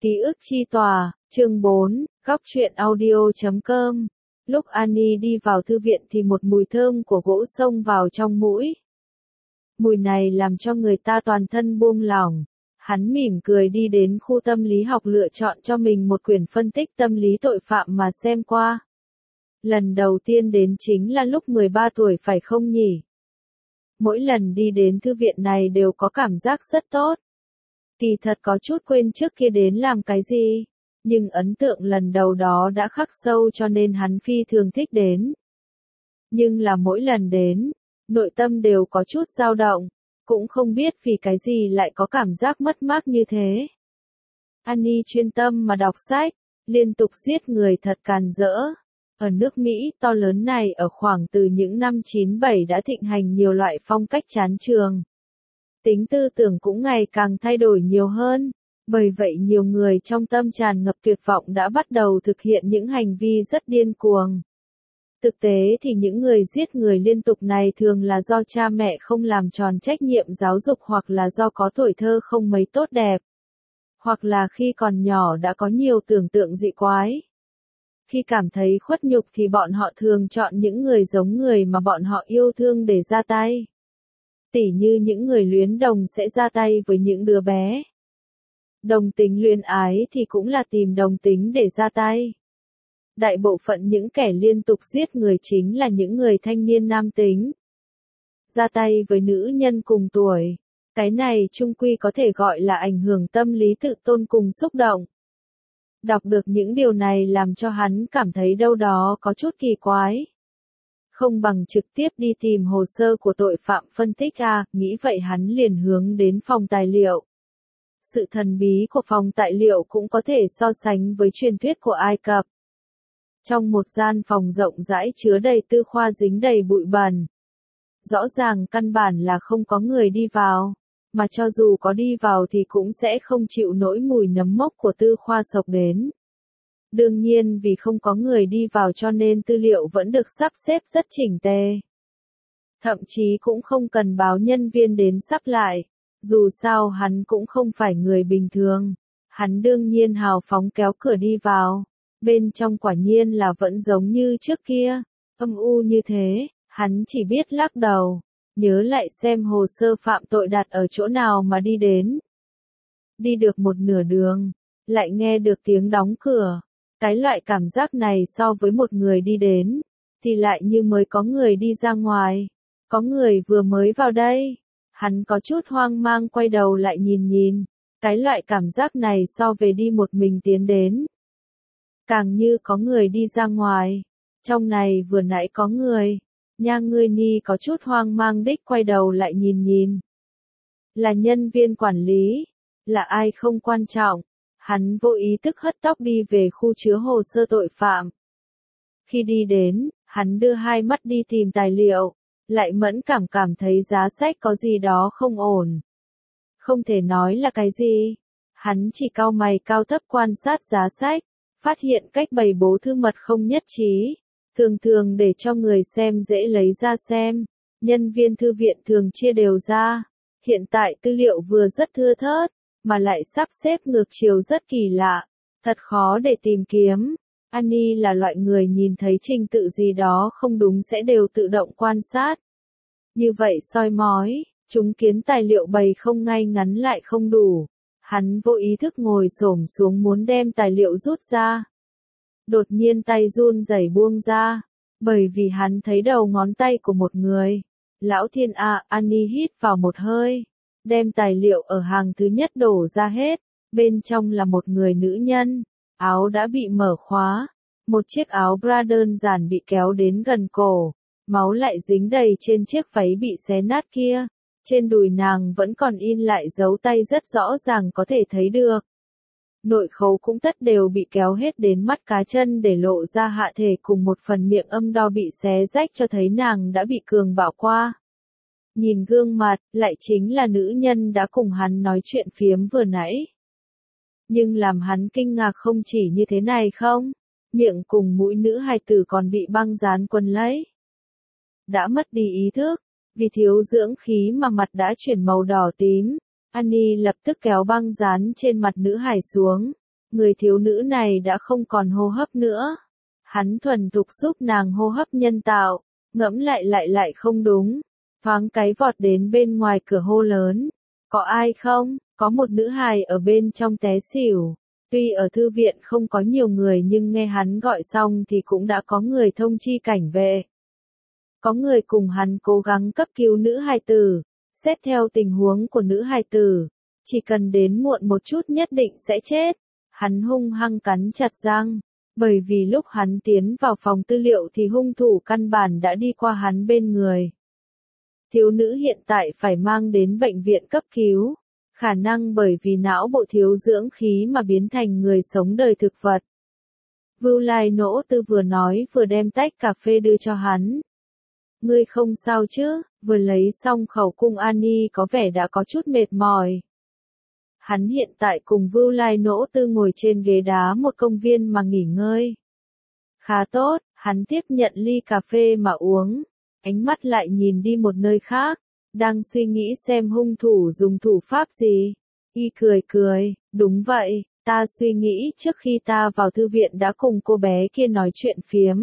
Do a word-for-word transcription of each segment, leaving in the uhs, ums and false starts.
Ký ức chi tòa, chương bốn, góc truyện audio chấm com. Lúc Annie đi vào thư viện thì một mùi thơm của gỗ xông vào trong mũi. Mùi này làm cho người ta toàn thân buông lỏng. Hắn mỉm cười đi đến khu tâm lý học lựa chọn cho mình một quyển phân tích tâm lý tội phạm mà xem qua. Lần đầu tiên đến chính là lúc mười ba tuổi phải không nhỉ? Mỗi lần đi đến thư viện này đều có cảm giác rất tốt. Kỳ thật có chút quên trước kia đến làm cái gì, nhưng ấn tượng lần đầu đó đã khắc sâu cho nên hắn phi thường thích đến. Nhưng là mỗi lần đến, nội tâm đều có chút dao động, cũng không biết vì cái gì lại có cảm giác mất mát như thế. Annie chuyên tâm mà đọc sách, liên tục giết người thật càn rỡ. Ở nước Mỹ to lớn này ở khoảng từ những năm chín bảy đã thịnh hành nhiều loại phong cách chán trường. Tính tư tưởng cũng ngày càng thay đổi nhiều hơn, bởi vậy nhiều người trong tâm tràn ngập tuyệt vọng đã bắt đầu thực hiện những hành vi rất điên cuồng. Thực tế thì những người giết người liên tục này thường là do cha mẹ không làm tròn trách nhiệm giáo dục hoặc là do có tuổi thơ không mấy tốt đẹp, hoặc là khi còn nhỏ đã có nhiều tưởng tượng dị quái. Khi cảm thấy khuất nhục thì bọn họ thường chọn những người giống người mà bọn họ yêu thương để ra tay. Tỉ như những người luyến đồng sẽ ra tay với những đứa bé. Đồng tính luyến ái thì cũng là tìm đồng tính để ra tay. Đại bộ phận những kẻ liên tục giết người chính là những người thanh niên nam tính. Ra tay với nữ nhân cùng tuổi. Cái này chung quy có thể gọi là ảnh hưởng tâm lý tự tôn cùng xúc động. Đọc được những điều này làm cho hắn cảm thấy đâu đó có chút kỳ quái. Không bằng trực tiếp đi tìm hồ sơ của tội phạm phân tích a, nghĩ vậy hắn liền hướng đến phòng tài liệu. Sự thần bí của phòng tài liệu cũng có thể so sánh với truyền thuyết của Ai Cập. Trong một gian phòng rộng rãi chứa đầy tư khoa dính đầy bụi bẩn. Rõ ràng căn bản là không có người đi vào, mà cho dù có đi vào thì cũng sẽ không chịu nổi mùi nấm mốc của tư khoa xộc đến. Đương nhiên vì không có người đi vào cho nên tư liệu vẫn được sắp xếp rất chỉnh tề. Thậm chí cũng không cần báo nhân viên đến sắp lại, dù sao hắn cũng không phải người bình thường. Hắn đương nhiên hào phóng kéo cửa đi vào, bên trong quả nhiên là vẫn giống như trước kia, âm u như thế, hắn chỉ biết lắc đầu, nhớ lại xem hồ sơ phạm tội đặt ở chỗ nào mà đi đến. Đi được một nửa đường, lại nghe được tiếng đóng cửa. Cái loại cảm giác này so với một người đi đến, thì lại như mới có người đi ra ngoài, có người vừa mới vào đây. Hắn có chút hoang mang quay đầu lại nhìn nhìn, cái loại cảm giác này so về đi một mình tiến đến. Càng như có người đi ra ngoài, trong này vừa nãy có người, nha ngươi ni có chút hoang mang đích quay đầu lại nhìn nhìn. Là nhân viên quản lý, là ai không quan trọng. Hắn vô ý thức hất tóc đi về khu chứa hồ sơ tội phạm. Khi đi đến, hắn đưa hai mắt đi tìm tài liệu, lại mẫn cảm cảm thấy giá sách có gì đó không ổn. Không thể nói là cái gì. Hắn chỉ cau mày cao thấp quan sát giá sách, phát hiện cách bày bố thư mật không nhất trí, thường thường để cho người xem dễ lấy ra xem. Nhân viên thư viện thường chia đều ra. Hiện tại tư liệu vừa rất thưa thớt, mà lại sắp xếp ngược chiều rất kỳ lạ, thật khó để tìm kiếm. Annie là loại người nhìn thấy trình tự gì đó không đúng sẽ đều tự động quan sát. Như vậy soi mói, chúng kiến tài liệu bày không ngay ngắn lại không đủ. Hắn vô ý thức ngồi xổm xuống muốn đem tài liệu rút ra. Đột nhiên tay run rẩy buông ra, bởi vì hắn thấy đầu ngón tay của một người. Lão thiên a, Annie hít vào một hơi. Đem tài liệu ở hàng thứ nhất đổ ra hết, bên trong là một người nữ nhân, áo đã bị mở khóa, một chiếc áo bra đơn giản bị kéo đến gần cổ, máu lại dính đầy trên chiếc váy bị xé nát kia, trên đùi nàng vẫn còn in lại dấu tay rất rõ ràng có thể thấy được. Nội khấu cũng tất đều bị kéo hết đến mắt cá chân để lộ ra hạ thể cùng một phần miệng âm đo bị xé rách cho thấy nàng đã bị cường bạo qua. Nhìn gương mặt, lại chính là nữ nhân đã cùng hắn nói chuyện phiếm vừa nãy. Nhưng làm hắn kinh ngạc không chỉ như thế này không, miệng cùng mũi nữ hài tử còn bị băng dán quấn lấy. Đã mất đi ý thức, vì thiếu dưỡng khí mà mặt đã chuyển màu đỏ tím, Annie lập tức kéo băng dán trên mặt nữ hài xuống, người thiếu nữ này đã không còn hô hấp nữa. Hắn thuần thục giúp nàng hô hấp nhân tạo, ngẫm lại lại lại không đúng. Thoáng cái vọt đến bên ngoài cửa hô lớn. Có ai không? Có một nữ hài ở bên trong té xỉu. Tuy ở thư viện không có nhiều người nhưng nghe hắn gọi xong thì cũng đã có người thông chi cảnh vệ. Có người cùng hắn cố gắng cấp cứu nữ hài tử. Xét theo tình huống của nữ hài tử, chỉ cần đến muộn một chút nhất định sẽ chết. Hắn hung hăng cắn chặt răng, bởi vì lúc hắn tiến vào phòng tư liệu thì hung thủ căn bản đã đi qua hắn bên người. Thiếu nữ hiện tại phải mang đến bệnh viện cấp cứu, khả năng bởi vì não bộ thiếu dưỡng khí mà biến thành người sống đời thực vật. Vưu Lai Nỗ Tư vừa nói vừa đem tách cà phê đưa cho hắn. Ngươi không sao chứ? Vừa lấy xong khẩu cung Ani có vẻ đã có chút mệt mỏi. Hắn hiện tại cùng Vưu Lai Nỗ Tư ngồi trên ghế đá một công viên mà nghỉ ngơi. Khá tốt, hắn tiếp nhận ly cà phê mà uống, ánh mắt lại nhìn đi một nơi khác, đang suy nghĩ xem hung thủ dùng thủ pháp gì. Y cười cười, đúng vậy, ta suy nghĩ trước khi ta vào thư viện đã cùng cô bé kia nói chuyện phiếm.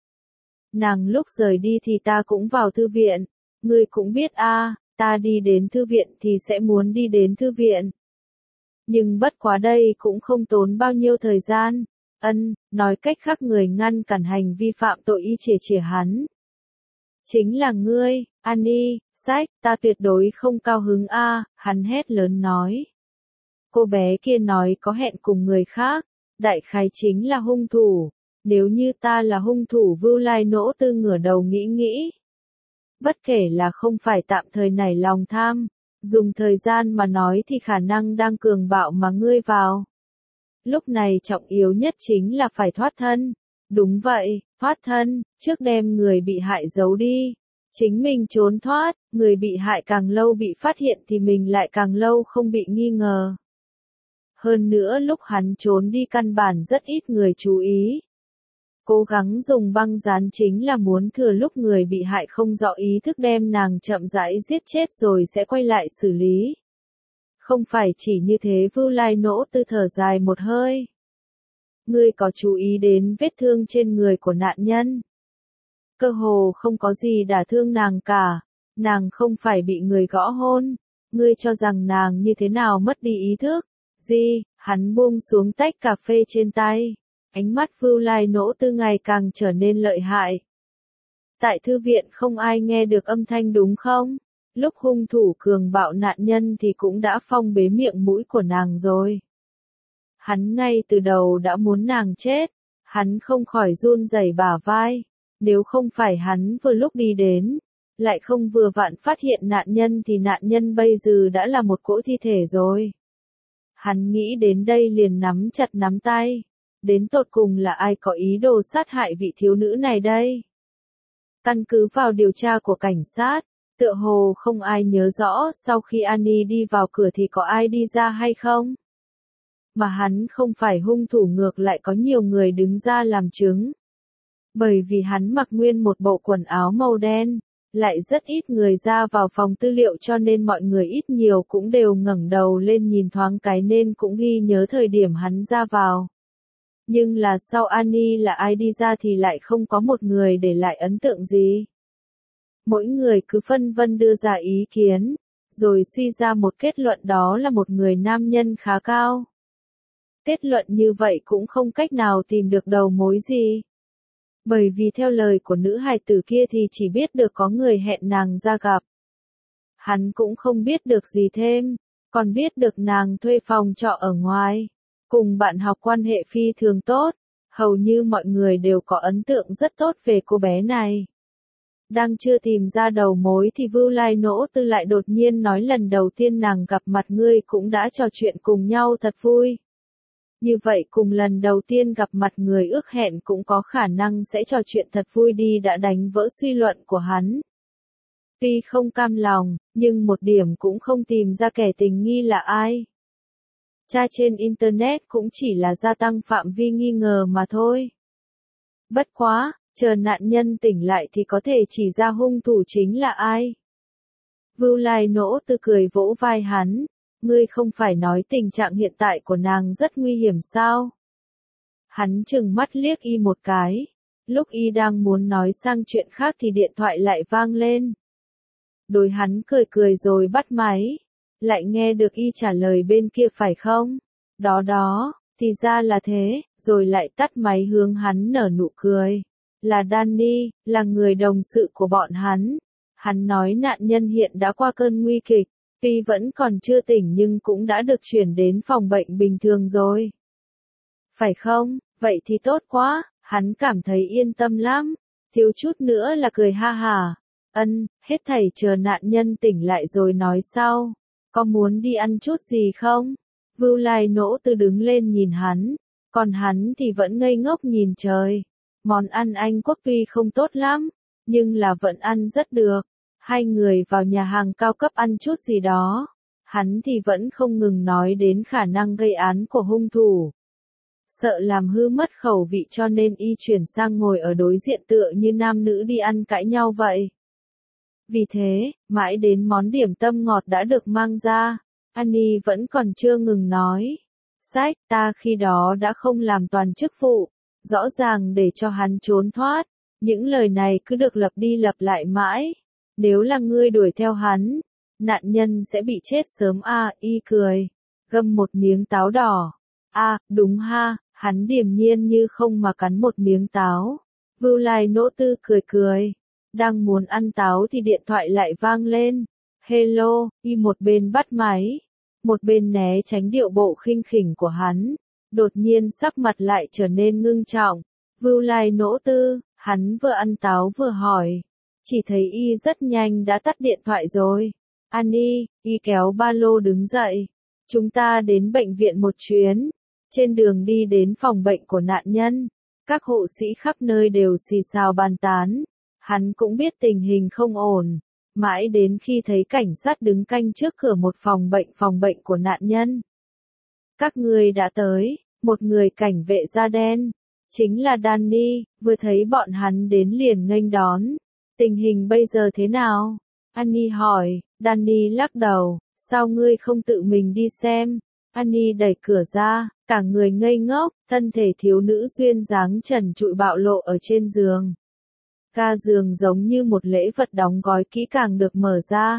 Nàng lúc rời đi thì ta cũng vào thư viện, ngươi cũng biết a, à, ta đi đến thư viện thì sẽ muốn đi đến thư viện. Nhưng bất quá đây cũng không tốn bao nhiêu thời gian. Ân, nói cách khác người ngăn cản hành vi phạm tội y chìa chìa hắn. Chính là ngươi, Ani, sách, ta tuyệt đối không cao hứng a, à, hắn hét lớn nói. Cô bé kia nói có hẹn cùng người khác, đại khái chính là hung thủ. Nếu như ta là hung thủ, Vưu Lai Nỗ Tư ngửa đầu nghĩ nghĩ. Bất kể là không phải tạm thời nảy lòng tham, dùng thời gian mà nói thì khả năng đang cường bạo mà ngươi vào. Lúc này trọng yếu nhất chính là phải thoát thân. Đúng vậy, thoát thân, trước đem người bị hại giấu đi. Chính mình trốn thoát, người bị hại càng lâu bị phát hiện thì mình lại càng lâu không bị nghi ngờ. Hơn nữa lúc hắn trốn đi căn bản rất ít người chú ý. Cố gắng dùng băng dán chính là muốn thừa lúc người bị hại không rõ ý thức đem nàng chậm rãi giết chết rồi sẽ quay lại xử lý. Không phải chỉ như thế, Vưu Lai Nỗ Tư thở dài một hơi. Ngươi có chú ý đến vết thương trên người của nạn nhân? Cơ hồ không có gì đả thương nàng cả, nàng không phải bị người gõ hôn. Ngươi cho rằng nàng như thế nào mất đi ý thức? Gì? Hắn buông xuống tách cà phê trên tay. Ánh mắt Vưu Lai Nỗ Tư ngày càng trở nên lợi hại. Tại thư viện không ai nghe được âm thanh đúng không? Lúc hung thủ cường bạo nạn nhân thì cũng đã phong bế miệng mũi của nàng rồi. Hắn ngay từ đầu đã muốn nàng chết. Hắn không khỏi run rẩy bả vai. Nếu không phải hắn vừa lúc đi đến, lại không vừa vặn phát hiện nạn nhân thì nạn nhân bây giờ đã là một cỗ thi thể rồi. Hắn nghĩ đến đây liền nắm chặt nắm tay. Đến tột cùng là ai có ý đồ sát hại vị thiếu nữ này đây? Căn cứ vào điều tra của cảnh sát, tựa hồ không ai nhớ rõ sau khi Ani đi vào cửa thì có ai đi ra hay không. Mà hắn không phải hung thủ, ngược lại có nhiều người đứng ra làm chứng. Bởi vì hắn mặc nguyên một bộ quần áo màu đen, lại rất ít người ra vào phòng tư liệu cho nên mọi người ít nhiều cũng đều ngẩng đầu lên nhìn thoáng cái nên cũng ghi nhớ thời điểm hắn ra vào. Nhưng là sau Ani là ai đi ra thì lại không có một người để lại ấn tượng gì. Mỗi người cứ phân vân đưa ra ý kiến, rồi suy ra một kết luận đó là một người nam nhân khá cao. Kết luận như vậy cũng không cách nào tìm được đầu mối gì. Bởi vì theo lời của nữ hài tử kia thì chỉ biết được có người hẹn nàng ra gặp. Hắn cũng không biết được gì thêm, còn biết được nàng thuê phòng trọ ở ngoài. Cùng bạn học quan hệ phi thường tốt, hầu như mọi người đều có ấn tượng rất tốt về cô bé này. Đang chưa tìm ra đầu mối thì Vưu Lai Nỗ Tư lại đột nhiên nói lần đầu tiên nàng gặp mặt ngươi cũng đã trò chuyện cùng nhau thật vui. Như vậy cùng lần đầu tiên gặp mặt người ước hẹn cũng có khả năng sẽ trò chuyện thật vui đi, đã đánh vỡ suy luận của hắn. Tuy không cam lòng, nhưng một điểm cũng không tìm ra kẻ tình nghi là ai. Tra trên Internet cũng chỉ là gia tăng phạm vi nghi ngờ mà thôi. Bất quá, chờ nạn nhân tỉnh lại thì có thể chỉ ra hung thủ chính là ai. Vưu Lai Nỗ Tư cười vỗ vai hắn. ngươi không phải nói tình trạng hiện tại của nàng rất nguy hiểm sao? Hắn trừng mắt liếc y một cái. Lúc y đang muốn nói sang chuyện khác thì điện thoại lại vang lên. Đối hắn cười cười rồi bắt máy. Lại nghe được y trả lời bên kia phải không? Đó đó, thì ra là thế, rồi lại tắt máy hướng hắn nở nụ cười. Là Danny, là người đồng sự của bọn hắn. Hắn nói nạn nhân hiện đã qua cơn nguy kịch, tuy vẫn còn chưa tỉnh nhưng cũng đã được chuyển đến phòng bệnh bình thường rồi. Phải không? Vậy thì tốt quá, hắn cảm thấy yên tâm lắm. Thiếu chút nữa là cười ha hả. Ân, hết thảy chờ nạn nhân tỉnh lại rồi nói sau. Có muốn đi ăn chút gì không? Vưu Lai Nỗ Tư đứng lên nhìn hắn, còn hắn thì vẫn ngây ngốc nhìn trời. Món ăn Anh Quốc tuy không tốt lắm, nhưng là vẫn ăn rất được. Hai người vào nhà hàng cao cấp ăn chút gì đó. Hắn thì vẫn không ngừng nói đến khả năng gây án của hung thủ. Sợ làm hư mất khẩu vị cho nên y chuyển sang ngồi ở đối diện tựa như nam nữ đi ăn cãi nhau vậy. Vì thế, mãi đến món điểm tâm ngọt đã được mang ra, Annie vẫn còn chưa ngừng nói. Sách, ta khi đó đã không làm toàn chức vụ, rõ ràng để cho hắn trốn thoát. Những lời này cứ được lặp đi lặp lại mãi. Nếu là ngươi đuổi theo hắn, nạn nhân sẽ bị chết sớm à, y cười. Găm một miếng táo đỏ. À, đúng ha, hắn điềm nhiên như không mà cắn một miếng táo. Vưu Lai Nỗ Tư cười cười. Đang muốn ăn táo thì điện thoại lại vang lên. Hello, y một bên bắt máy, một bên né tránh điệu bộ khinh khỉnh của hắn. Đột nhiên sắc mặt lại trở nên ngưng trọng. Vưu Lai Nỗ Tư, hắn vừa ăn táo vừa hỏi. Chỉ thấy y rất nhanh đã tắt điện thoại rồi. Annie, y kéo ba lô đứng dậy. Chúng ta đến bệnh viện một chuyến. Trên đường đi đến phòng bệnh của nạn nhân, các hộ sĩ khắp nơi đều xì xào bàn tán. Hắn cũng biết tình hình không ổn. Mãi đến khi thấy cảnh sát đứng canh trước cửa một phòng bệnh phòng bệnh của nạn nhân. Các người đã tới, một người cảnh vệ da đen. Chính là Danny, vừa thấy bọn hắn đến liền nghênh đón. Tình hình bây giờ thế nào? Annie hỏi. Danny lắc đầu. Sao ngươi không tự mình đi xem? Annie đẩy cửa ra, cả người ngây ngốc, thân thể thiếu nữ duyên dáng trần trụi bạo lộ ở trên giường. Ga giường giống như một lễ vật đóng gói kỹ càng được mở ra.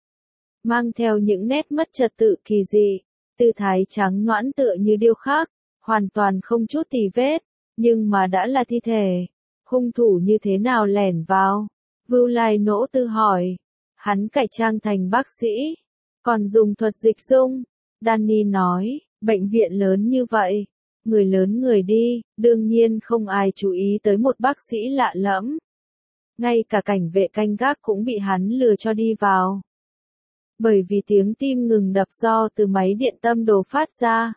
Mang theo những nét mất trật tự kỳ dị, tư thái trắng nõn tựa như điêu khắc, hoàn toàn không chút tì vết, nhưng mà đã là thi thể. Hung thủ như thế nào lẻn vào? Vưu Lai Nỗ Tư hỏi. Hắn cải trang thành bác sĩ, còn dùng thuật dịch dung. Danny nói, bệnh viện lớn như vậy, người lớn người đi, đương nhiên không ai chú ý tới một bác sĩ lạ lẫm. Ngay cả cảnh vệ canh gác cũng bị hắn lừa cho đi vào. Bởi vì tiếng tim ngừng đập do từ máy điện tâm đồ phát ra.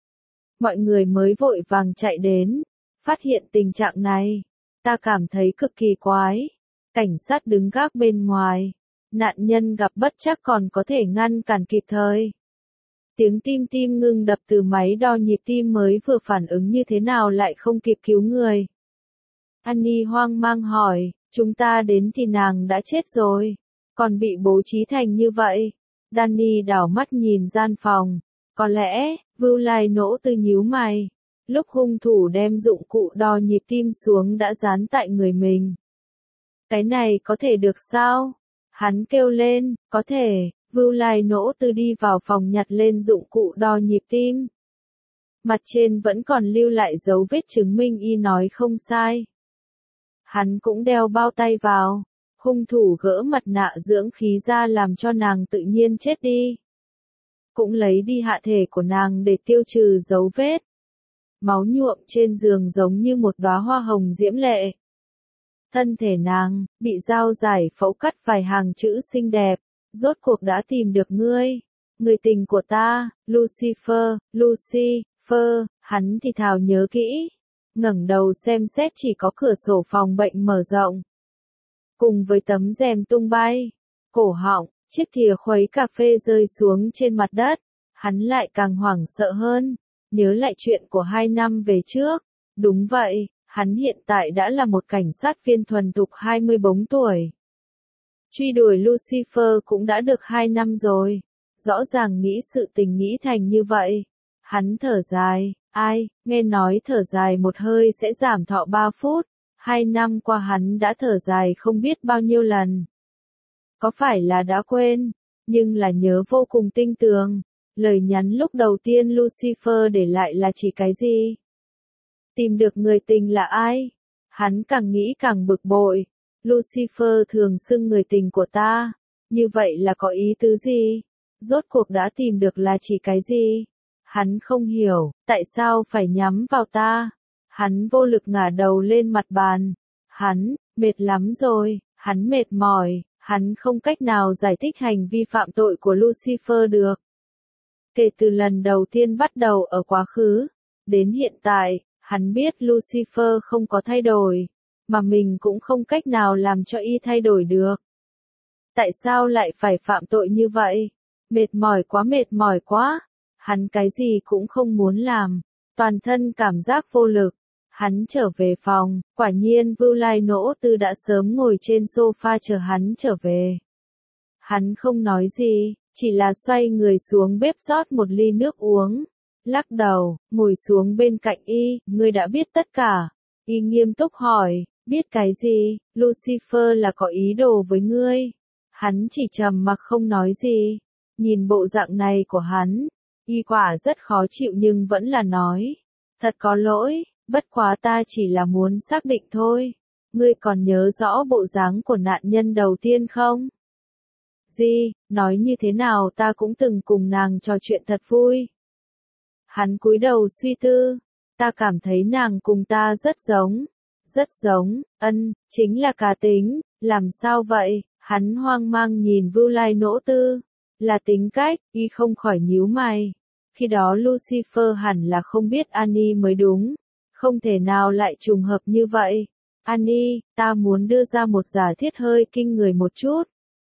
Mọi người mới vội vàng chạy đến, phát hiện tình trạng này. Ta cảm thấy cực kỳ quái. Cảnh sát đứng gác bên ngoài. Nạn nhân gặp bất trắc còn có thể ngăn cản kịp thời. Tiếng tim tim ngừng đập từ máy đo nhịp tim mới vừa phản ứng như thế nào lại không kịp cứu người. Annie hoang mang hỏi, chúng ta đến thì nàng đã chết rồi, còn bị bố trí thành như vậy. Danny đảo mắt nhìn gian phòng, có lẽ, Vưu Lai Nỗ Tư nhíu mày. Lúc hung thủ đem dụng cụ đo nhịp tim xuống đã dán tại người mình. Cái này có thể được sao? Hắn kêu lên, có thể. Vưu Lai Nỗ Tư đi vào phòng nhặt lên dụng cụ đo nhịp tim. Mặt trên vẫn còn lưu lại dấu vết chứng minh y nói không sai. Hắn cũng đeo bao tay vào. Hung thủ gỡ mặt nạ dưỡng khí ra làm cho nàng tự nhiên chết đi. Cũng lấy đi hạ thể của nàng để tiêu trừ dấu vết. Máu nhuộm trên giường giống như một đóa hoa hồng diễm lệ. Thân thể nàng, bị dao giải phẫu cắt vài hàng chữ xinh đẹp. Rốt cuộc đã tìm được ngươi, người tình của ta, Lucifer, Lucifer, hắn thì thào nhớ kỹ. Ngẩng đầu xem xét chỉ có cửa sổ phòng bệnh mở rộng. Cùng với tấm rèm tung bay, cổ họng, chiếc thìa khuấy cà phê rơi xuống trên mặt đất. Hắn lại càng hoảng sợ hơn, nhớ lại chuyện của hai năm về trước. Đúng vậy, hắn hiện tại đã là một cảnh sát viên thuần thục hai mươi bốn tuổi. Truy đuổi Lucifer cũng đã được hai năm rồi. rõ ràng nghĩ sự tình nghĩ thành như vậy. Hắn thở dài, ai, nghe nói thở dài một hơi sẽ giảm thọ ba phút, hai năm qua hắn đã thở dài không biết bao nhiêu lần. Có phải là đã quên, nhưng là nhớ vô cùng tinh tường. Lời nhắn lúc đầu tiên Lucifer để lại là chỉ cái gì? Tìm được người tình là ai? Hắn càng nghĩ càng bực bội. Lucifer thường xưng người tình của ta. Như vậy là có ý tứ gì? Rốt cuộc đã tìm được là chỉ cái gì? Hắn không hiểu, tại sao phải nhắm vào ta? Hắn vô lực ngả đầu lên mặt bàn. Hắn, mệt lắm rồi, hắn mệt mỏi, hắn không cách nào giải thích hành vi phạm tội của Lucifer được. Kể từ lần đầu tiên bắt đầu ở quá khứ, đến hiện tại, hắn biết Lucifer không có thay đổi, mà mình cũng không cách nào làm cho y thay đổi được. Tại sao lại phải phạm tội như vậy? Mệt mỏi quá mệt mỏi quá. Hắn cái gì cũng không muốn làm, toàn thân cảm giác vô lực. Hắn trở về phòng, quả nhiên Vưu Lai Nỗ Tư đã sớm ngồi trên sofa chờ hắn trở về. Hắn không nói gì, chỉ là xoay người xuống bếp rót một ly nước uống. Lắc đầu, ngồi xuống bên cạnh y, ngươi đã biết tất cả. Y nghiêm túc hỏi, biết cái gì? Lucifer là có ý đồ với ngươi. Hắn chỉ trầm mặc không nói gì. Nhìn bộ dạng này của hắn, y quả rất khó chịu nhưng vẫn là nói. Thật có lỗi, bất quá ta chỉ là muốn xác định thôi. Ngươi còn nhớ rõ bộ dáng của nạn nhân đầu tiên không? Gì, nói như thế nào ta cũng từng cùng nàng trò chuyện thật vui. Hắn cúi đầu suy tư, ta cảm thấy nàng cùng ta rất giống. Rất giống, ân, chính là cá tính, làm sao vậy? Hắn hoang mang nhìn Vưu Lai Nỗ Tư. Là tính cách, y không khỏi nhíu mày. Khi đó Lucifer hẳn là không biết Annie mới đúng. Không thể nào lại trùng hợp như vậy. Annie, ta muốn đưa ra một giả thiết hơi kinh người một chút.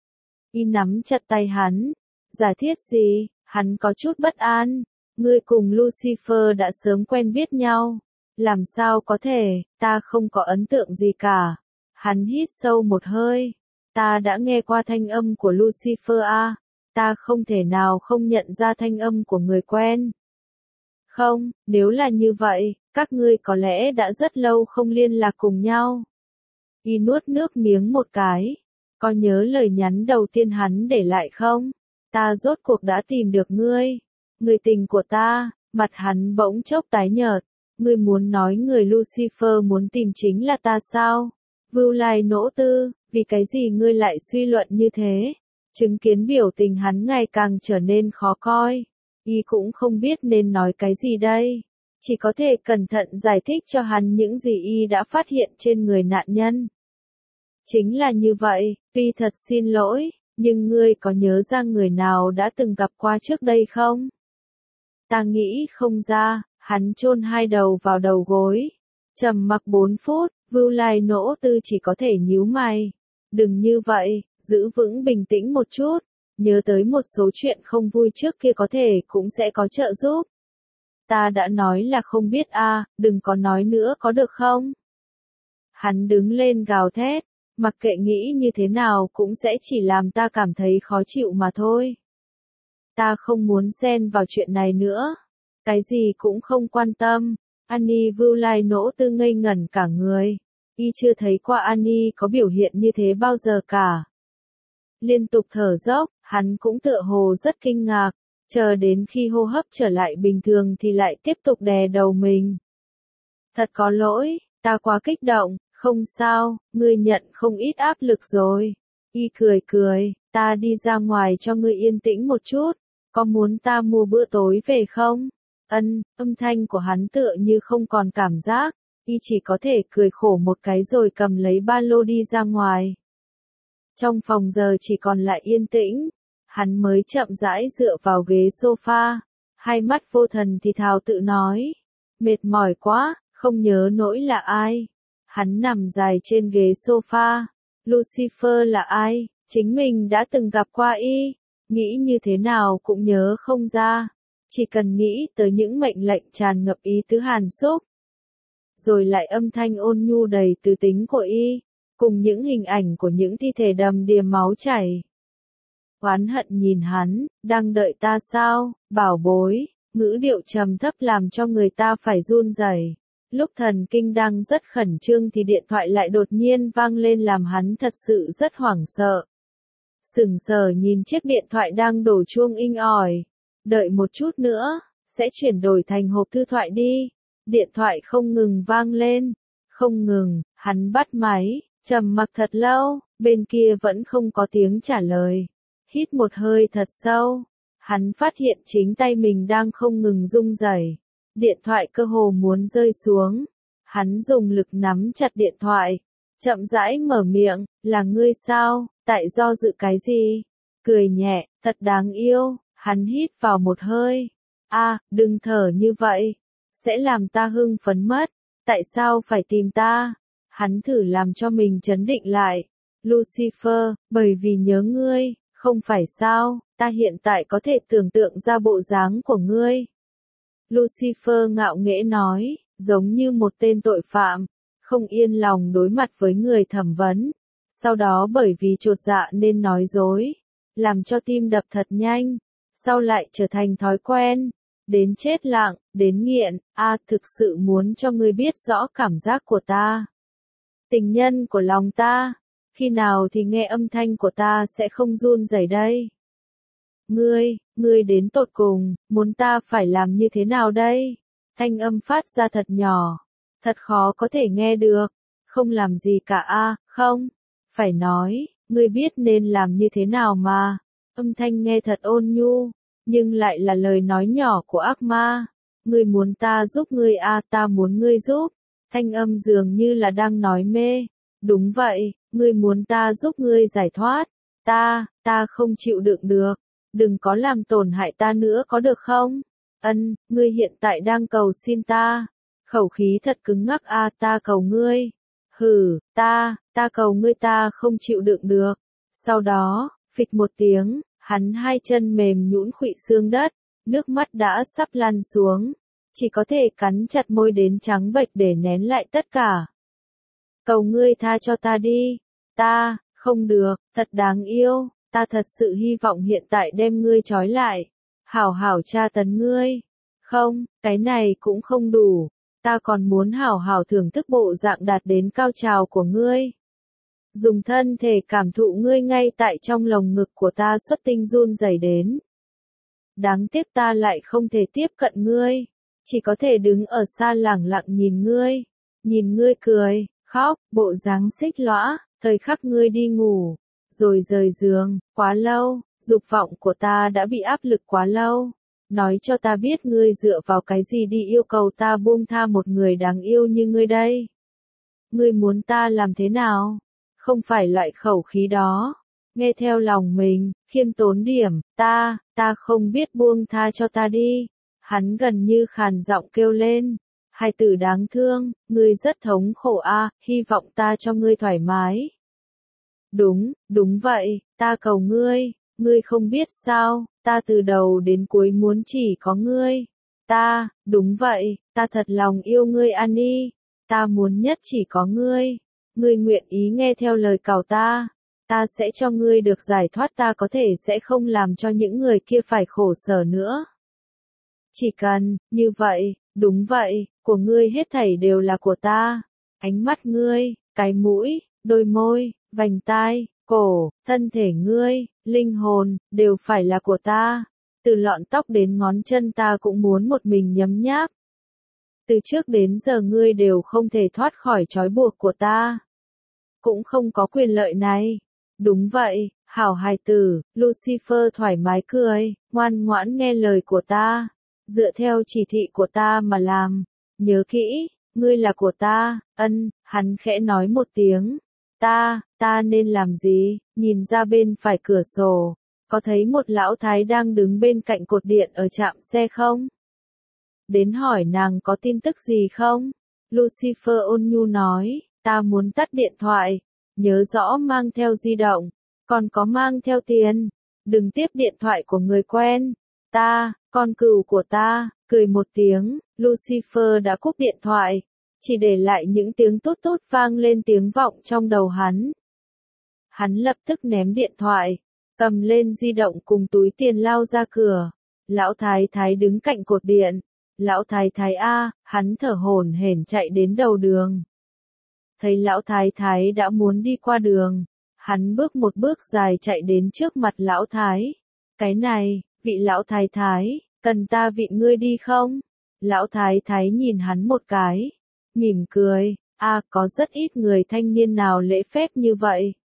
Y nắm chặt tay hắn. Giả thiết gì? Hắn có chút bất an. Ngươi cùng Lucifer đã sớm quen biết nhau. Làm sao có thể, ta không có ấn tượng gì cả. Hắn hít sâu một hơi. Ta đã nghe qua thanh âm của Lucifer a. Ta không thể nào không nhận ra thanh âm của người quen. Không, nếu là như vậy, các ngươi có lẽ đã rất lâu không liên lạc cùng nhau. Y nuốt nước miếng một cái. Có nhớ lời nhắn đầu tiên hắn để lại không? Ta rốt cuộc đã tìm được ngươi. Người tình của ta, mặt hắn bỗng chốc tái nhợt. Ngươi muốn nói người Lucifer muốn tìm chính là ta sao? Vưu Lai Nỗ Tư, vì cái gì ngươi lại suy luận như thế? Chứng kiến biểu tình hắn ngày càng trở nên khó coi. Y cũng không biết nên nói cái gì đây. Chỉ có thể cẩn thận giải thích cho hắn những gì y đã phát hiện trên người nạn nhân. Chính là như vậy, tuy thật xin lỗi, nhưng ngươi có nhớ ra người nào đã từng gặp qua trước đây không? Ta nghĩ không ra, hắn chôn hai đầu vào đầu gối. Trầm mặc bốn phút, Vưu Lai Nỗ Tư chỉ có thể nhíu mày. Đừng như vậy, giữ vững bình tĩnh một chút. Nhớ tới một số chuyện không vui trước kia có thể cũng sẽ có trợ giúp. Ta đã nói là không biết a, à, đừng có nói nữa có được không? Hắn đứng lên gào thét, mặc kệ nghĩ như thế nào cũng sẽ chỉ làm ta cảm thấy khó chịu mà thôi. Ta không muốn xen vào chuyện này nữa. Cái gì cũng không quan tâm. Annie Vưu Lai Nỗ Tư ngây ngẩn cả người. Y chưa thấy qua Annie có biểu hiện như thế bao giờ cả. Liên tục thở dốc, hắn cũng tựa hồ rất kinh ngạc. Chờ đến khi hô hấp trở lại bình thường thì lại tiếp tục đè đầu mình. Thật có lỗi, ta quá kích động, không sao, ngươi nhận không ít áp lực rồi. Y cười cười, ta đi ra ngoài cho ngươi yên tĩnh một chút. Có muốn ta mua bữa tối về không? Ân, âm thanh của hắn tựa như không còn cảm giác. Y chỉ có thể cười khổ một cái rồi cầm lấy ba lô đi ra ngoài. Trong phòng giờ chỉ còn lại yên tĩnh. Hắn mới chậm rãi dựa vào ghế sofa. Hai mắt vô thần thì thào tự nói. Mệt mỏi quá, không nhớ nỗi là ai. Hắn nằm dài trên ghế sofa. Lucifer là ai? Chính mình đã từng gặp qua y. Nghĩ như thế nào cũng nhớ không ra. Chỉ cần nghĩ tới những mệnh lệnh tràn ngập ý tứ hàn xúc. Rồi lại âm thanh ôn nhu đầy từ tính của y. Cùng những hình ảnh của những thi thể đầm đìa máu chảy. oán hận nhìn hắn, đang đợi ta sao, bảo bối, ngữ điệu trầm thấp làm cho người ta phải run rẩy. Lúc thần kinh đang rất khẩn trương thì điện thoại lại đột nhiên vang lên làm hắn thật sự rất hoảng sợ. Sững sờ nhìn chiếc điện thoại đang đổ chuông inh ỏi. Đợi một chút nữa, sẽ chuyển đổi thành hộp thư thoại đi. Điện thoại không ngừng vang lên. Không ngừng, hắn bắt máy, trầm mặc thật lâu, bên kia vẫn không có tiếng trả lời. Hít một hơi thật sâu, hắn phát hiện chính tay mình đang không ngừng rung rẩy. Điện thoại cơ hồ muốn rơi xuống. Hắn dùng lực nắm chặt điện thoại, chậm rãi mở miệng, là ngươi sao, tại do dự cái gì? Cười nhẹ, thật đáng yêu, hắn hít vào một hơi. A, đừng thở như vậy, sẽ làm ta hưng phấn mất, tại sao phải tìm ta? Hắn thử làm cho mình trấn định lại. Lucifer, bởi vì nhớ ngươi, không phải sao, ta hiện tại có thể tưởng tượng ra bộ dáng của ngươi. Lucifer ngạo nghễ nói, giống như một tên tội phạm, không yên lòng đối mặt với người thẩm vấn. Sau đó bởi vì chột dạ nên nói dối, làm cho tim đập thật nhanh, sau lại trở thành thói quen, đến chết lặng, đến nghiện, a thực sự muốn cho ngươi biết rõ cảm giác của ta. Tình nhân của lòng ta, khi nào thì nghe âm thanh của ta sẽ không run rẩy đây? Ngươi, ngươi đến tột cùng, muốn ta phải làm như thế nào đây? Thanh âm phát ra thật nhỏ, thật khó có thể nghe được, không làm gì cả a, không, phải nói, ngươi biết nên làm như thế nào mà. Âm thanh nghe thật ôn nhu, nhưng lại là lời nói nhỏ của ác ma. Ngươi muốn ta giúp ngươi a, ta muốn ngươi giúp. Thanh âm dường như là đang nói mê. Đúng vậy, ngươi muốn ta giúp ngươi giải thoát. Ta, ta không chịu đựng được. Đừng có làm tổn hại ta nữa có được không? Ân, ngươi hiện tại đang cầu xin ta. Khẩu khí thật cứng ngắc a, ta cầu ngươi. Hừ, ta, ta cầu ngươi ta không chịu đựng được. Sau đó, phịch một tiếng, hắn hai chân mềm nhũn khuỵu xương đất, nước mắt đã sắp lăn xuống. Chỉ có thể cắn chặt môi đến trắng bệch để nén lại tất cả. Cầu ngươi tha cho ta đi. Ta, không được, thật đáng yêu, ta thật sự hy vọng hiện tại đem ngươi trói lại. Hảo hảo tra tấn ngươi. Không, cái này cũng không đủ. Ta còn muốn hảo hảo thưởng thức bộ dạng đạt đến cao trào của ngươi. Dùng thân thể cảm thụ ngươi ngay tại trong lồng ngực của ta xuất tinh run rẩy đến. Đáng tiếc ta lại không thể tiếp cận ngươi. Chỉ có thể đứng ở xa lẳng lặng nhìn ngươi. Nhìn ngươi cười, khóc, bộ dáng xích lõa, thời khắc ngươi đi ngủ. Rồi rời giường, quá lâu, dục vọng của ta đã bị áp lực quá lâu. Nói cho ta biết ngươi dựa vào cái gì đi yêu cầu ta buông tha một người đáng yêu như ngươi đây. Ngươi muốn ta làm thế nào? Không phải loại khẩu khí đó. Nghe theo lòng mình, khiêm tốn điểm, ta, ta không biết buông tha cho ta đi. Hắn gần như khàn giọng kêu lên. Hai từ đáng thương, ngươi rất thống khổ a, hy vọng ta cho ngươi thoải mái. Đúng, đúng vậy, ta cầu ngươi, ngươi không biết sao, ta từ đầu đến cuối muốn chỉ có ngươi. Ta, đúng vậy, ta thật lòng yêu ngươi Annie, ta muốn nhất chỉ có ngươi. Ngươi nguyện ý nghe theo lời cầu ta, ta sẽ cho ngươi được giải thoát, ta có thể sẽ không làm cho những người kia phải khổ sở nữa. Chỉ cần, như vậy, đúng vậy, của ngươi hết thảy đều là của ta. Ánh mắt ngươi, cái mũi, đôi môi, vành tai, cổ, thân thể ngươi, linh hồn, đều phải là của ta. Từ lọn tóc đến ngón chân ta cũng muốn một mình nhấm nháp. Từ trước đến giờ ngươi đều không thể thoát khỏi trói buộc của ta. Cũng không có quyền lợi này. Đúng vậy, hảo hài tử, Lucifer thoải mái cười, ngoan ngoãn nghe lời của ta. Dựa theo chỉ thị của ta mà làm. Nhớ kỹ, ngươi là của ta, ân, hắn khẽ nói một tiếng. Ta, ta nên làm gì? Nhìn ra bên phải cửa sổ. Có thấy một lão thái đang đứng bên cạnh cột điện ở trạm xe không? Đến hỏi nàng có tin tức gì không? Lucifer ôn nhu nói, ta muốn tắt điện thoại. Nhớ rõ mang theo di động. Còn có mang theo tiền. Đừng tiếp điện thoại của người quen. Ta, con cừu của ta, cười một tiếng, Lucifer đã cúp điện thoại. Chỉ để lại những tiếng tút tút vang lên tiếng vọng trong đầu hắn. Hắn lập tức ném điện thoại. cầm lên di động cùng túi tiền lao ra cửa. Lão thái thái đứng cạnh cột điện. Lão thái thái a, hắn thở hổn hển chạy đến đầu đường. Thấy lão thái thái đã muốn đi qua đường, hắn bước một bước dài chạy đến trước mặt lão thái. Cái này, vị lão thái thái, cần ta vị ngươi đi không? Lão thái thái nhìn hắn một cái, mỉm cười, a, có rất ít người thanh niên nào lễ phép như vậy.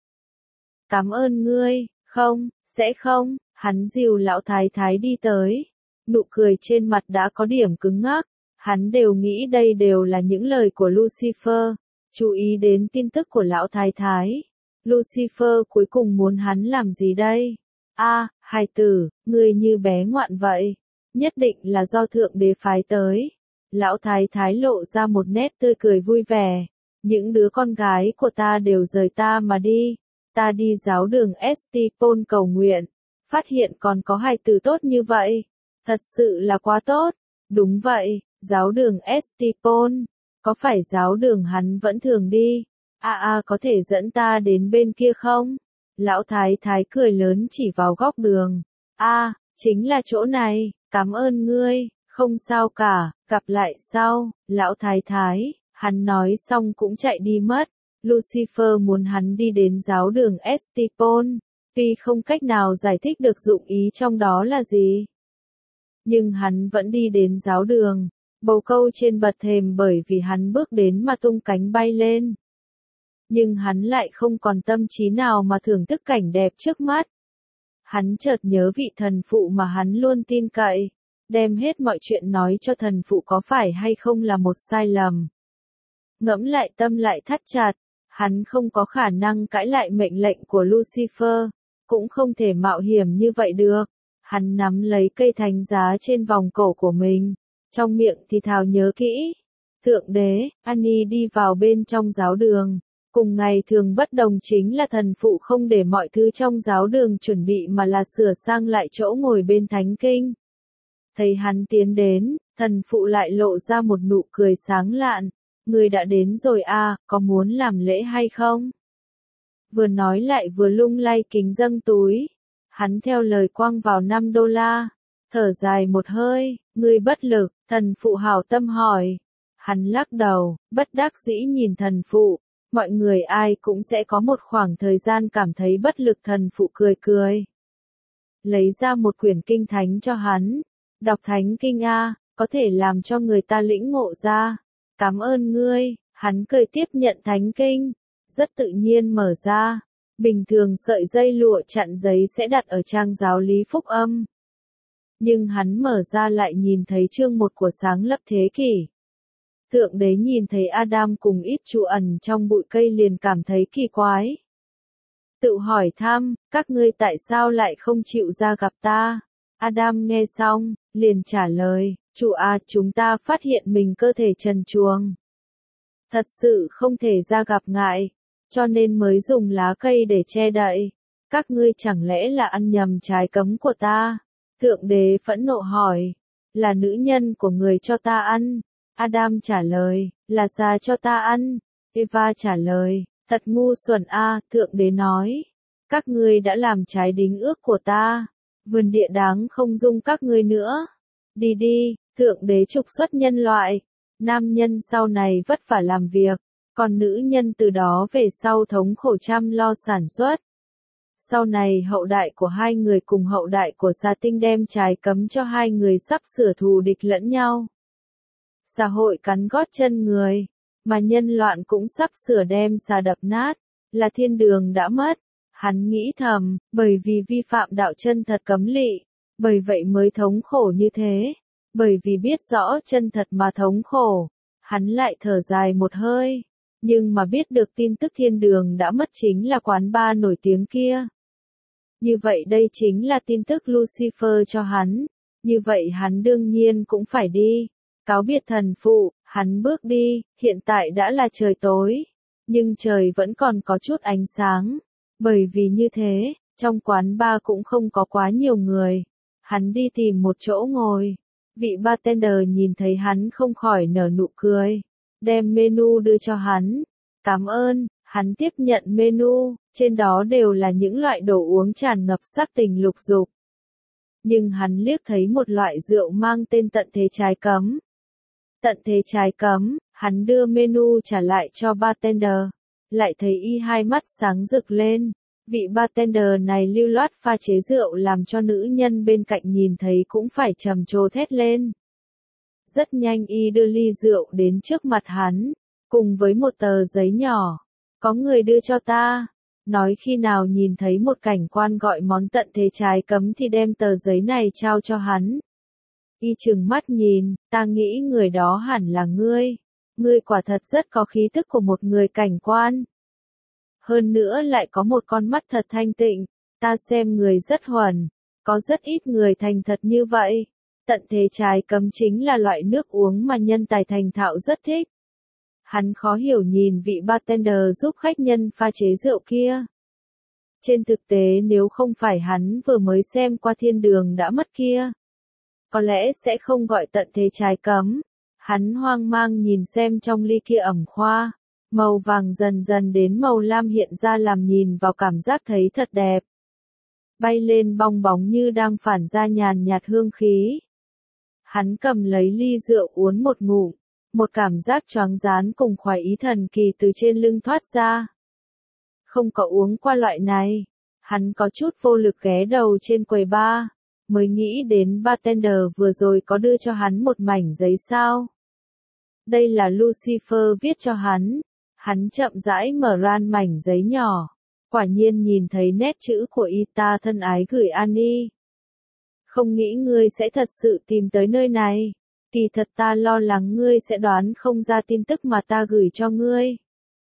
Cảm ơn ngươi, không, sẽ không, hắn dìu lão thái thái đi tới. Nụ cười trên mặt đã có điểm cứng ngắc, hắn đều nghĩ đây đều là những lời của Lucifer. Chú ý đến tin tức của lão thái thái. Lucifer cuối cùng muốn hắn làm gì đây? A, à, hài tử, ngươi như bé ngoạn vậy. Nhất định là do thượng đế phái tới. Lão thái thái lộ ra một nét tươi cười vui vẻ. Những đứa con gái của ta đều rời ta mà đi. Ta đi giáo đường Estipon cầu nguyện. Phát hiện còn có hài tử tốt như vậy. Thật sự là quá tốt. Đúng vậy, giáo đường Estipon. Có phải giáo đường hắn vẫn thường đi? A à, a, có thể dẫn ta đến bên kia không? Lão thái thái cười lớn chỉ vào góc đường. A, à, chính là chỗ này, cảm ơn ngươi, không sao cả, gặp lại sau. Lão thái thái, hắn nói xong cũng chạy đi mất. Lucifer muốn hắn đi đến giáo đường Estipon, vì không cách nào giải thích được dụng ý trong đó là gì. Nhưng hắn vẫn đi đến giáo đường. Bồ câu trên bậc thềm bởi vì hắn bước đến mà tung cánh bay lên. Nhưng hắn lại không còn tâm trí nào mà thưởng thức cảnh đẹp trước mắt. Hắn chợt nhớ vị thần phụ mà hắn luôn tin cậy, đem hết mọi chuyện nói cho thần phụ có phải hay không là một sai lầm. Ngẫm lại tâm lại thắt chặt, hắn không có khả năng cãi lại mệnh lệnh của Lucifer, cũng không thể mạo hiểm như vậy được. Hắn nắm lấy cây thánh giá trên vòng cổ của mình. Trong miệng thì thào nhớ kỹ. Thượng đế, Annie đi vào bên trong giáo đường. Cùng ngày thường bất đồng chính là thần phụ không để mọi thứ trong giáo đường chuẩn bị mà là sửa sang lại chỗ ngồi bên thánh kinh. Thấy hắn tiến đến, thần phụ lại lộ ra một nụ cười sáng lạn. Người đã đến rồi à, có muốn làm lễ hay không? Vừa nói lại vừa lung lay kính dâng túi. Hắn theo lời quăng vào năm đô la. Thở dài một hơi, ngươi bất lực, thần phụ hảo tâm hỏi. Hắn lắc đầu, bất đắc dĩ nhìn thần phụ. Mọi người ai cũng sẽ có một khoảng thời gian cảm thấy bất lực. Thần phụ cười cười. Lấy ra một quyển kinh thánh cho hắn. Đọc thánh kinh A, có thể làm cho người ta lĩnh ngộ ra. Cảm ơn ngươi, hắn cười tiếp nhận thánh kinh. Rất tự nhiên mở ra. Bình thường sợi dây lụa chặn giấy sẽ đặt ở trang giáo lý phúc âm. Nhưng hắn mở ra lại nhìn thấy chương một của sáng lập thế kỷ. Thượng đế nhìn thấy Adam cùng Eve trú ẩn trong bụi cây liền cảm thấy kỳ quái. Tự hỏi thăm, các ngươi tại sao lại không chịu ra gặp ta? Adam nghe xong, liền trả lời, chủ à, chúng ta phát hiện mình cơ thể trần truồng. Thật sự không thể ra gặp ngài, cho nên mới dùng lá cây để che đậy. Các ngươi chẳng lẽ là ăn nhầm trái cấm của ta? Thượng đế phẫn nộ hỏi, là nữ nhân của người cho ta ăn. Adam trả lời, là già cho ta ăn. Eva trả lời, thật ngu xuẩn a. Thượng đế nói, các ngươi đã làm trái đính ước của ta. Vườn địa đáng không dung các ngươi nữa. Đi đi, thượng đế trục xuất nhân loại. Nam nhân sau này vất vả làm việc, còn nữ nhân từ đó về sau thống khổ chăm lo sản xuất. Sau này hậu đại của hai người cùng hậu đại của Sa Tinh đem trái cấm cho hai người sắp sửa thù địch lẫn nhau. Xã hội cắn gót chân người, mà nhân loạn cũng sắp sửa đem xà đập nát, là thiên đường đã mất. Hắn nghĩ thầm, bởi vì vi phạm đạo chân thật cấm lỵ, bởi vậy mới thống khổ như thế, bởi vì biết rõ chân thật mà thống khổ. Hắn lại thở dài một hơi, nhưng mà biết được tin tức thiên đường đã mất chính là quán bar nổi tiếng kia. Như vậy đây chính là tin tức Lucifer cho hắn, như vậy hắn đương nhiên cũng phải đi. Cáo biệt thần phụ, hắn bước đi, hiện tại đã là trời tối, nhưng trời vẫn còn có chút ánh sáng. Bởi vì như thế, trong quán bar cũng không có quá nhiều người. Hắn đi tìm một chỗ ngồi. Vị bartender nhìn thấy hắn không khỏi nở nụ cười, đem menu đưa cho hắn. Cảm ơn, Hắn tiếp nhận menu, trên đó đều là những loại đồ uống tràn ngập sắc tình lục dục. Nhưng hắn liếc thấy một loại rượu mang tên tận thế trái cấm. Tận thế trái cấm, hắn đưa menu trả lại cho bartender. Lại thấy y hai mắt sáng rực lên. Vị bartender này lưu loát pha chế rượu làm cho nữ nhân bên cạnh nhìn thấy cũng phải trầm trồ thét lên. Rất nhanh y đưa ly rượu đến trước mặt hắn, cùng với một tờ giấy nhỏ. Có người đưa cho ta. Nói khi nào nhìn thấy một cảnh quan gọi món tận thế trái cấm thì đem tờ giấy này trao cho hắn. Y trừng mắt nhìn, ta nghĩ người đó hẳn là ngươi. Ngươi quả thật rất có khí tức của một người cảnh quan. Hơn nữa lại có một con mắt thật thanh tịnh, ta xem người rất huần, có rất ít người thành thật như vậy. Tận thế trái cấm chính là loại nước uống mà nhân tài thành thạo rất thích. Hắn khó hiểu nhìn vị bartender giúp khách nhân pha chế rượu kia. Trên thực tế nếu không phải hắn vừa mới xem qua thiên đường đã mất kia, có lẽ sẽ không gọi tận thế trái cấm. Hắn hoang mang nhìn xem trong ly kia ẩm khoa, màu vàng dần dần đến màu lam hiện ra làm nhìn vào cảm giác thấy thật đẹp. Bay lên bong bóng như đang phản ra nhàn nhạt hương khí. Hắn cầm lấy ly rượu uống một ngụm, một cảm giác choáng váng cùng khoái ý thần kỳ từ trên lưng thoát ra. Không có uống qua loại này, hắn có chút vô lực ghé đầu trên quầy bar, mới nghĩ đến bartender vừa rồi có đưa cho hắn một mảnh giấy sao. Đây là Lucifer viết cho hắn. Hắn chậm rãi mở ran mảnh giấy nhỏ. Quả nhiên nhìn thấy nét chữ của y, ta thân ái gửi Annie. Không nghĩ ngươi sẽ thật sự tìm tới nơi này. Kỳ thật ta lo lắng ngươi sẽ đoán không ra tin tức mà ta gửi cho ngươi.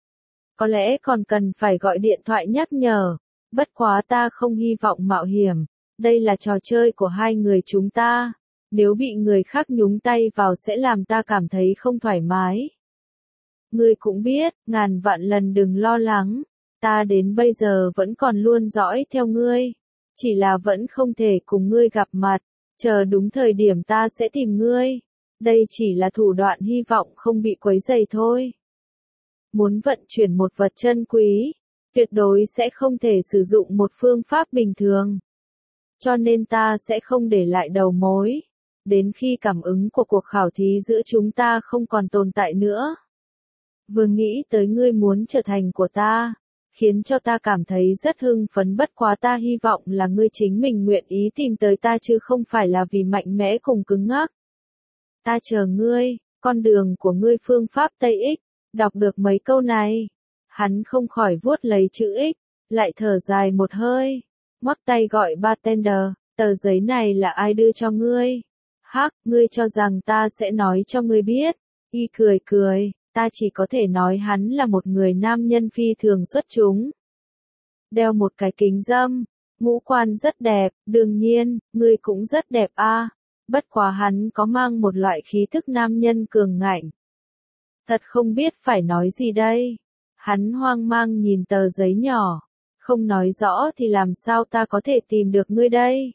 Có lẽ còn cần phải gọi điện thoại nhắc nhở. Bất quá ta không hy vọng mạo hiểm. Đây là trò chơi của hai người chúng ta. Nếu bị người khác nhúng tay vào sẽ làm ta cảm thấy không thoải mái. Ngươi cũng biết, ngàn vạn lần đừng lo lắng. Ta đến bây giờ vẫn còn luôn dõi theo ngươi. Chỉ là vẫn không thể cùng ngươi gặp mặt. Chờ đúng thời điểm ta sẽ tìm ngươi. Đây chỉ là thủ đoạn hy vọng không bị quấy rầy thôi. Muốn vận chuyển một vật chân quý, tuyệt đối sẽ không thể sử dụng một phương pháp bình thường. Cho nên ta sẽ không để lại đầu mối. Đến khi cảm ứng của cuộc khảo thí giữa chúng ta không còn tồn tại nữa. Vừa nghĩ tới ngươi muốn trở thành của ta, khiến cho ta cảm thấy rất hưng phấn, bất quá ta hy vọng là ngươi chính mình nguyện ý tìm tới ta chứ không phải là vì mạnh mẽ cùng cứng ngắc. Ta chờ ngươi, con đường của ngươi phương pháp Tây X, đọc được mấy câu này. Hắn không khỏi vuốt lấy chữ X, lại thở dài một hơi, ngoắc tay gọi bartender, tờ giấy này là ai đưa cho ngươi? Hắc, ngươi cho rằng ta sẽ nói cho ngươi biết. Y cười cười, ta chỉ có thể nói hắn là một người nam nhân phi thường xuất chúng. Đeo một cái kính râm, ngũ quan rất đẹp, đương nhiên, ngươi cũng rất đẹp a. Bất quá hắn có mang một loại khí thức nam nhân cường ngạnh. Thật không biết phải nói gì đây. Hắn hoang mang nhìn tờ giấy nhỏ, không nói rõ thì làm sao ta có thể tìm được ngươi đây.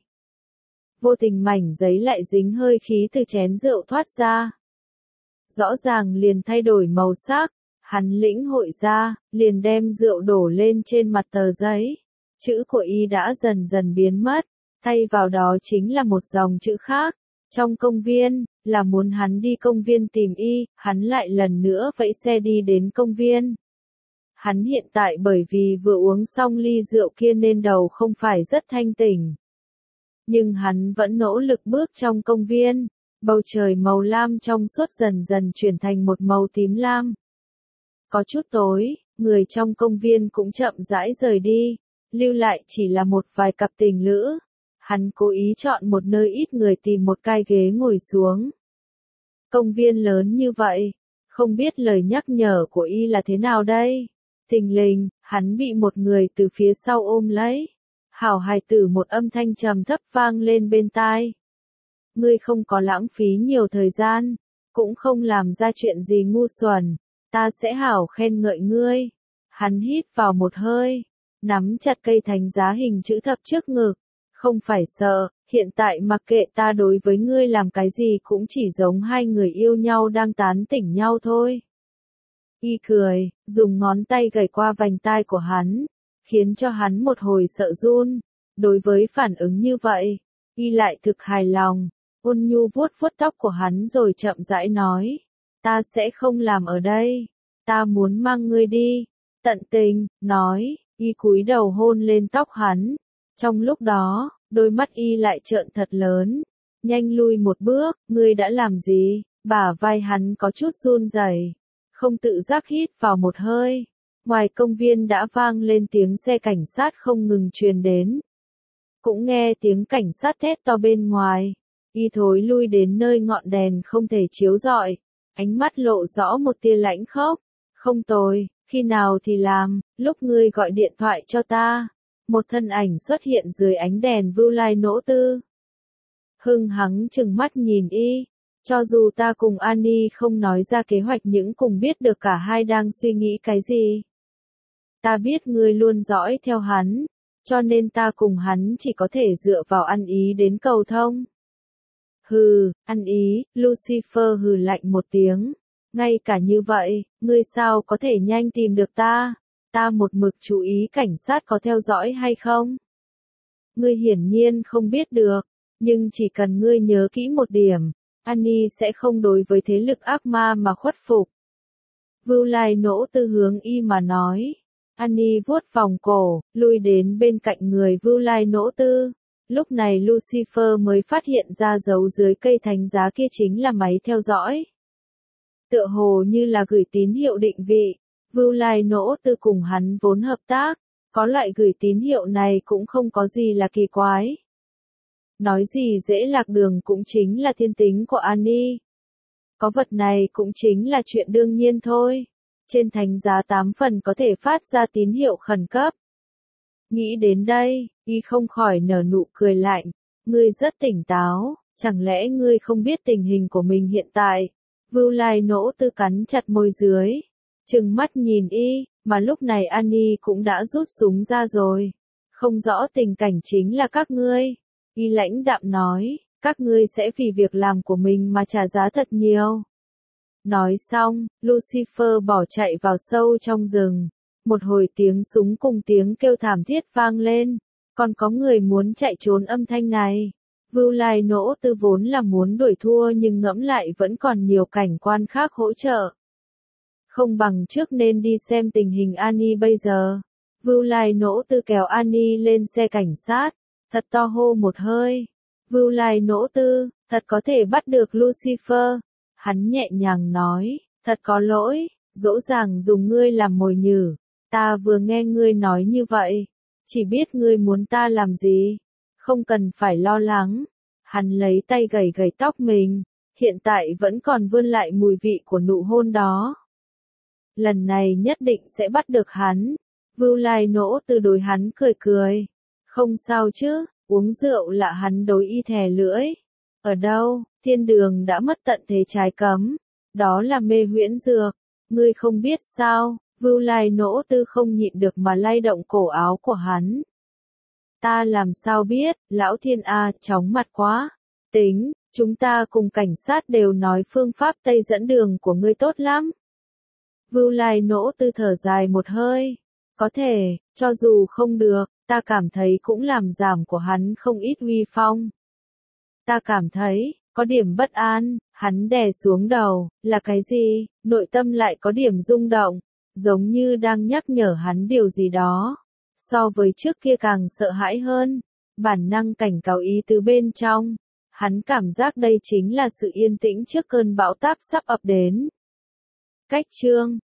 Vô tình mảnh giấy lại dính hơi khí từ chén rượu thoát ra. Rõ ràng liền thay đổi màu sắc, hắn lĩnh hội ra, liền đem rượu đổ lên trên mặt tờ giấy. Chữ của y đã dần dần biến mất, thay vào đó chính là một dòng chữ khác. Trong công viên, là muốn hắn đi công viên tìm y, hắn lại lần nữa vẫy xe đi đến công viên. Hắn hiện tại bởi vì vừa uống xong ly rượu kia nên đầu không phải rất thanh tỉnh. Nhưng hắn vẫn nỗ lực bước trong công viên, bầu trời màu lam trong suốt dần dần chuyển thành một màu tím lam. Có chút tối, người trong công viên cũng chậm rãi rời đi, lưu lại chỉ là một vài cặp tình lữ. Hắn cố ý chọn một nơi ít người tìm một cái ghế ngồi xuống. Công viên lớn như vậy, không biết lời nhắc nhở của y là thế nào đây? Thình lình, hắn bị một người từ phía sau ôm lấy. Hảo hài tử, một âm thanh trầm thấp vang lên bên tai. Ngươi không có lãng phí nhiều thời gian, cũng không làm ra chuyện gì ngu xuẩn, ta sẽ hảo khen ngợi ngươi. Hắn hít vào một hơi, nắm chặt cây thánh giá hình chữ thập trước ngực. Không phải sợ, hiện tại mặc kệ ta đối với ngươi làm cái gì cũng chỉ giống hai người yêu nhau đang tán tỉnh nhau thôi. Y cười, dùng ngón tay gảy qua vành tai của hắn, khiến cho hắn một hồi sợ run. Đối với phản ứng như vậy, Y lại thực hài lòng, ôn nhu vuốt vuốt tóc của hắn rồi chậm rãi nói, ta sẽ không làm ở đây, ta muốn mang ngươi đi. Tận tình, nói, Y cúi đầu hôn lên tóc hắn. Trong lúc đó, đôi mắt Y lại trợn thật lớn, nhanh lui một bước, ngươi đã làm gì? Bả vai hắn có chút run rẩy, không tự giác hít vào một hơi. Ngoài công viên đã vang lên tiếng xe cảnh sát không ngừng truyền đến. Cũng nghe tiếng cảnh sát thét to bên ngoài. Y thối lui đến nơi ngọn đèn không thể chiếu rọi, ánh mắt lộ rõ một tia lãnh khốc. Không tồi, khi nào thì làm, lúc ngươi gọi điện thoại cho ta. Một thân ảnh xuất hiện dưới ánh đèn Vu Lai Nỗ Tư. Hưng hắng chừng mắt nhìn Y. Cho dù ta cùng Annie không nói ra kế hoạch nhưng cùng biết được cả hai đang suy nghĩ cái gì. Ta biết ngươi luôn dõi theo hắn, cho nên ta cùng hắn chỉ có thể dựa vào ăn ý đến cầu thông. Hừ, ăn ý, Lucifer hừ lạnh một tiếng. Ngay cả như vậy, ngươi sao có thể nhanh tìm được ta? Ta một mực chú ý cảnh sát có theo dõi hay không? Ngươi hiển nhiên không biết được, nhưng chỉ cần ngươi nhớ kỹ một điểm. Annie sẽ không đối với thế lực ác ma mà khuất phục. Vu Lai Nỗ Tư hướng Y mà nói. Annie vuốt vòng cổ, lui đến bên cạnh người Vu Lai Nỗ Tư. Lúc này Lucifer mới phát hiện ra dấu dưới cây thánh giá kia chính là máy theo dõi. Tựa hồ như là gửi tín hiệu định vị. Vu Lai Nỗ Tư cùng hắn vốn hợp tác, có loại gửi tín hiệu này cũng không có gì là kỳ quái. Nói gì dễ lạc đường cũng chính là thiên tính của Annie. Có vật này cũng chính là chuyện đương nhiên thôi. Trên thánh giá tám phần có thể phát ra tín hiệu khẩn cấp. Nghĩ đến đây, Y không khỏi nở nụ cười lạnh. Ngươi rất tỉnh táo, chẳng lẽ ngươi không biết tình hình của mình hiện tại? Vu Lai Nỗ Tư cắn chặt môi dưới, trừng mắt nhìn Y, mà lúc này Annie cũng đã rút súng ra rồi. Không rõ tình cảnh chính là các ngươi. Y lãnh đạm nói, các ngươi sẽ vì việc làm của mình mà trả giá thật nhiều. Nói xong, Lucifer bỏ chạy vào sâu trong rừng. Một hồi tiếng súng cùng tiếng kêu thảm thiết vang lên. Còn có người muốn chạy trốn âm thanh này. Vu Lai Nỗ Tư vốn là muốn đuổi thua nhưng ngẫm lại vẫn còn nhiều cảnh quan khác hỗ trợ. Không bằng trước nên đi xem tình hình Annie bây giờ. Vu Lai Nỗ Tư kéo Annie lên xe cảnh sát. Thật to hô một hơi. Vu Lai Nỗ Tư, thật có thể bắt được Lucifer. Hắn nhẹ nhàng nói, thật có lỗi, dỗ dàng dùng ngươi làm mồi nhử. Ta vừa nghe ngươi nói như vậy. Chỉ biết ngươi muốn ta làm gì. Không cần phải lo lắng. Hắn lấy tay gẩy gẩy tóc mình. Hiện tại vẫn còn vươn lại mùi vị của nụ hôn đó. Lần này nhất định sẽ bắt được hắn. Vu Lai Nỗ Tư đối hắn cười cười. Không sao chứ, uống rượu là hắn đối Y thè lưỡi. Ở đâu, thiên đường đã mất tận thế trái cấm. Đó là mê huyễn dược. Ngươi không biết sao, Vu Lai Nỗ Tư không nhịn được mà lay động cổ áo của hắn. Ta làm sao biết, lão thiên A, chóng mặt quá. Tính, chúng ta cùng cảnh sát đều nói phương pháp Tây dẫn đường của ngươi tốt lắm. Vu Lai Nỗ Tư thở dài một hơi. Có thể, cho dù không được, ta cảm thấy cũng làm giảm của hắn không ít uy phong. Ta cảm thấy, có điểm bất an, hắn đè xuống đầu, là cái gì, nội tâm lại có điểm rung động, giống như đang nhắc nhở hắn điều gì đó. So với trước kia càng sợ hãi hơn, bản năng cảnh cáo ý từ bên trong. Hắn cảm giác đây chính là sự yên tĩnh trước cơn bão táp sắp ập đến. Cách chương